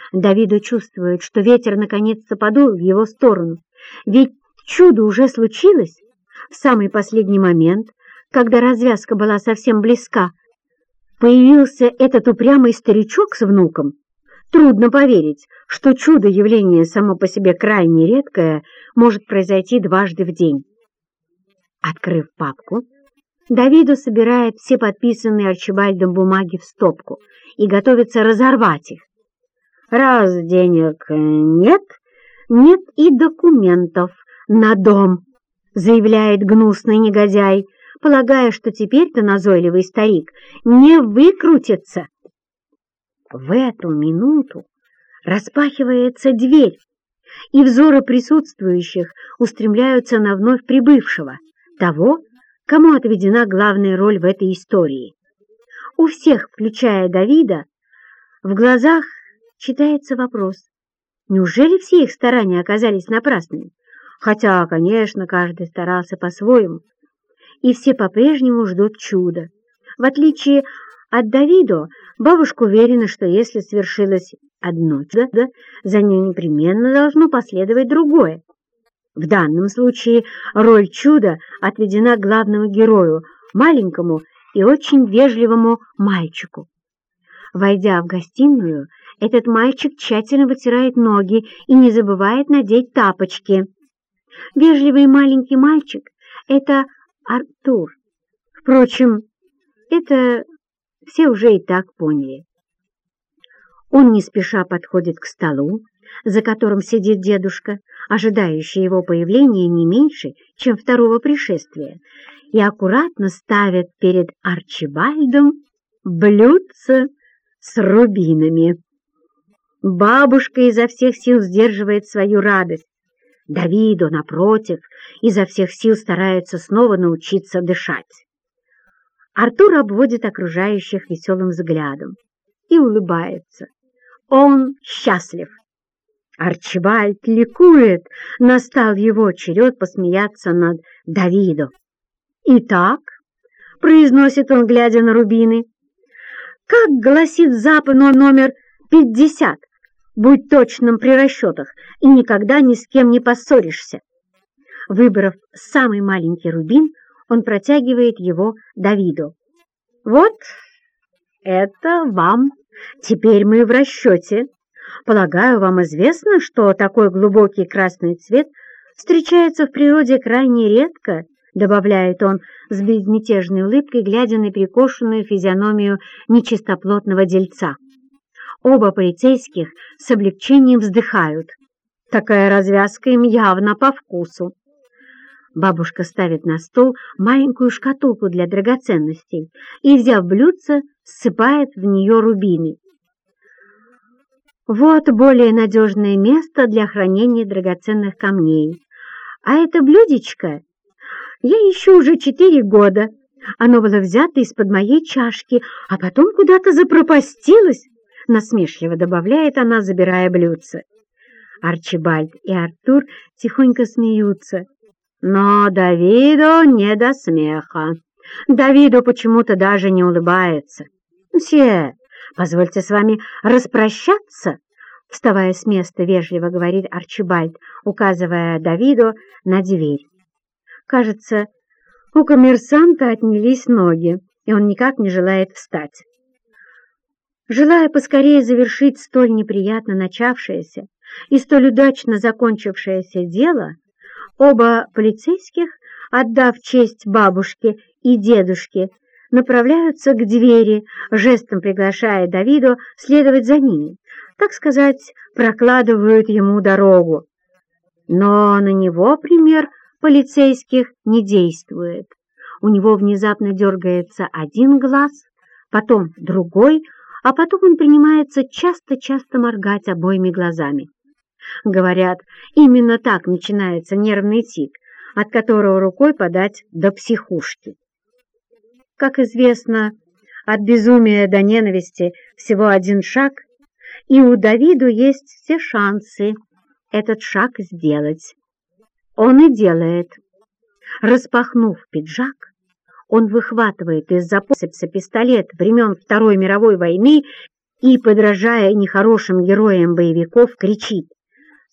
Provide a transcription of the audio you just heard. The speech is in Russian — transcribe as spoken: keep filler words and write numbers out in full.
Давидо чувствует, что ветер наконец-то подул в его сторону, ведь чудо уже случилось в самый последний момент, когда развязка была совсем близка. Появился этот упрямый старичок с внуком. Трудно поверить, что чудо-явление само по себе крайне редкое может произойти дважды в день. Открыв папку, Давидо собирает все подписанные Арчибальдом бумаги в стопку и готовится разорвать их. Раз денег нет, нет и документов на дом, заявляет гнусный негодяй, полагая, что теперь-то назойливый старик не выкрутится. В эту минуту распахивается дверь, и взоры присутствующих устремляются на вновь прибывшего, того, кому отведена главная роль в этой истории. У всех, включая Давида, в глазах читается вопрос: неужели все их старания оказались напрасными? Хотя, конечно, каждый старался по-своему, и все по-прежнему ждут чуда. В отличие от Давидо, бабушка уверена, что если свершилось одно чудо, за ним непременно должно последовать другое. В данном случае роль чуда отведена главному герою, маленькому и очень вежливому мальчику. Войдя в гостиную, этот мальчик тщательно вытирает ноги и не забывает надеть тапочки. Вежливый маленький мальчик — это Артур. Впрочем, это все уже и так поняли. Он не спеша подходит к столу, за которым сидит дедушка, ожидающий его появления не меньше, чем второго пришествия, и аккуратно ставит перед Арчибальдом блюдце с рубинами. Бабушка изо всех сил сдерживает свою радость. Давидо, напротив, изо всех сил старается снова научиться дышать. Артур обводит окружающих веселым взглядом и улыбается. Он счастлив. Арчибальд ликует, настал его черед посмеяться над Давидо. «Итак», — произносит он, глядя на рубины, — «как гласит запад номер пятьдесят, будь точным при расчетах и никогда ни с кем не поссоришься». Выбрав самый маленький рубин, он протягивает его Давидо. «Вот это вам. Теперь мы в расчете. Полагаю, вам известно, что такой глубокий красный цвет встречается в природе крайне редко», добавляет он с безмятежной улыбкой, глядя на перекошенную физиономию нечистоплотного дельца. Оба полицейских с облегчением вздыхают. Такая развязка им явно по вкусу. Бабушка ставит на стол маленькую шкатулку для драгоценностей и, взяв блюдце, ссыпает в нее рубины. Вот более надежное место для хранения драгоценных камней. А это блюдечко я ищу уже четыре года. Оно было взято из-под моей чашки, а потом куда-то запропастилось, насмешливо добавляет она, забирая блюдце. Арчибальд и Артур тихонько смеются. Но Давидо не до смеха. Давидо почему-то даже не улыбается. «Мсье, позвольте с вами распрощаться», — вставая с места, вежливо говорит Арчибальд, указывая Давидо на дверь. Кажется, у коммерсанта отнялись ноги, и он никак не желает встать. Желая поскорее завершить столь неприятно начавшееся и столь удачно закончившееся дело, оба полицейских, отдав честь бабушке и дедушке, направляются к двери, жестом приглашая Давидо следовать за ними, так сказать, прокладывают ему дорогу. Но на него пример полицейских не действует. У него внезапно дергается один глаз, потом другой, а потом он принимается часто-часто моргать обоими глазами. Говорят, именно так начинается нервный тик, от которого рукой подать до психушки. Как известно, от безумия до ненависти всего один шаг, и у Давидо есть все шансы этот шаг сделать. Он и делает. Распахнув пиджак, он выхватывает из-за пояса пистолет времен Второй мировой войны и, подражая нехорошим героям боевиков, кричит: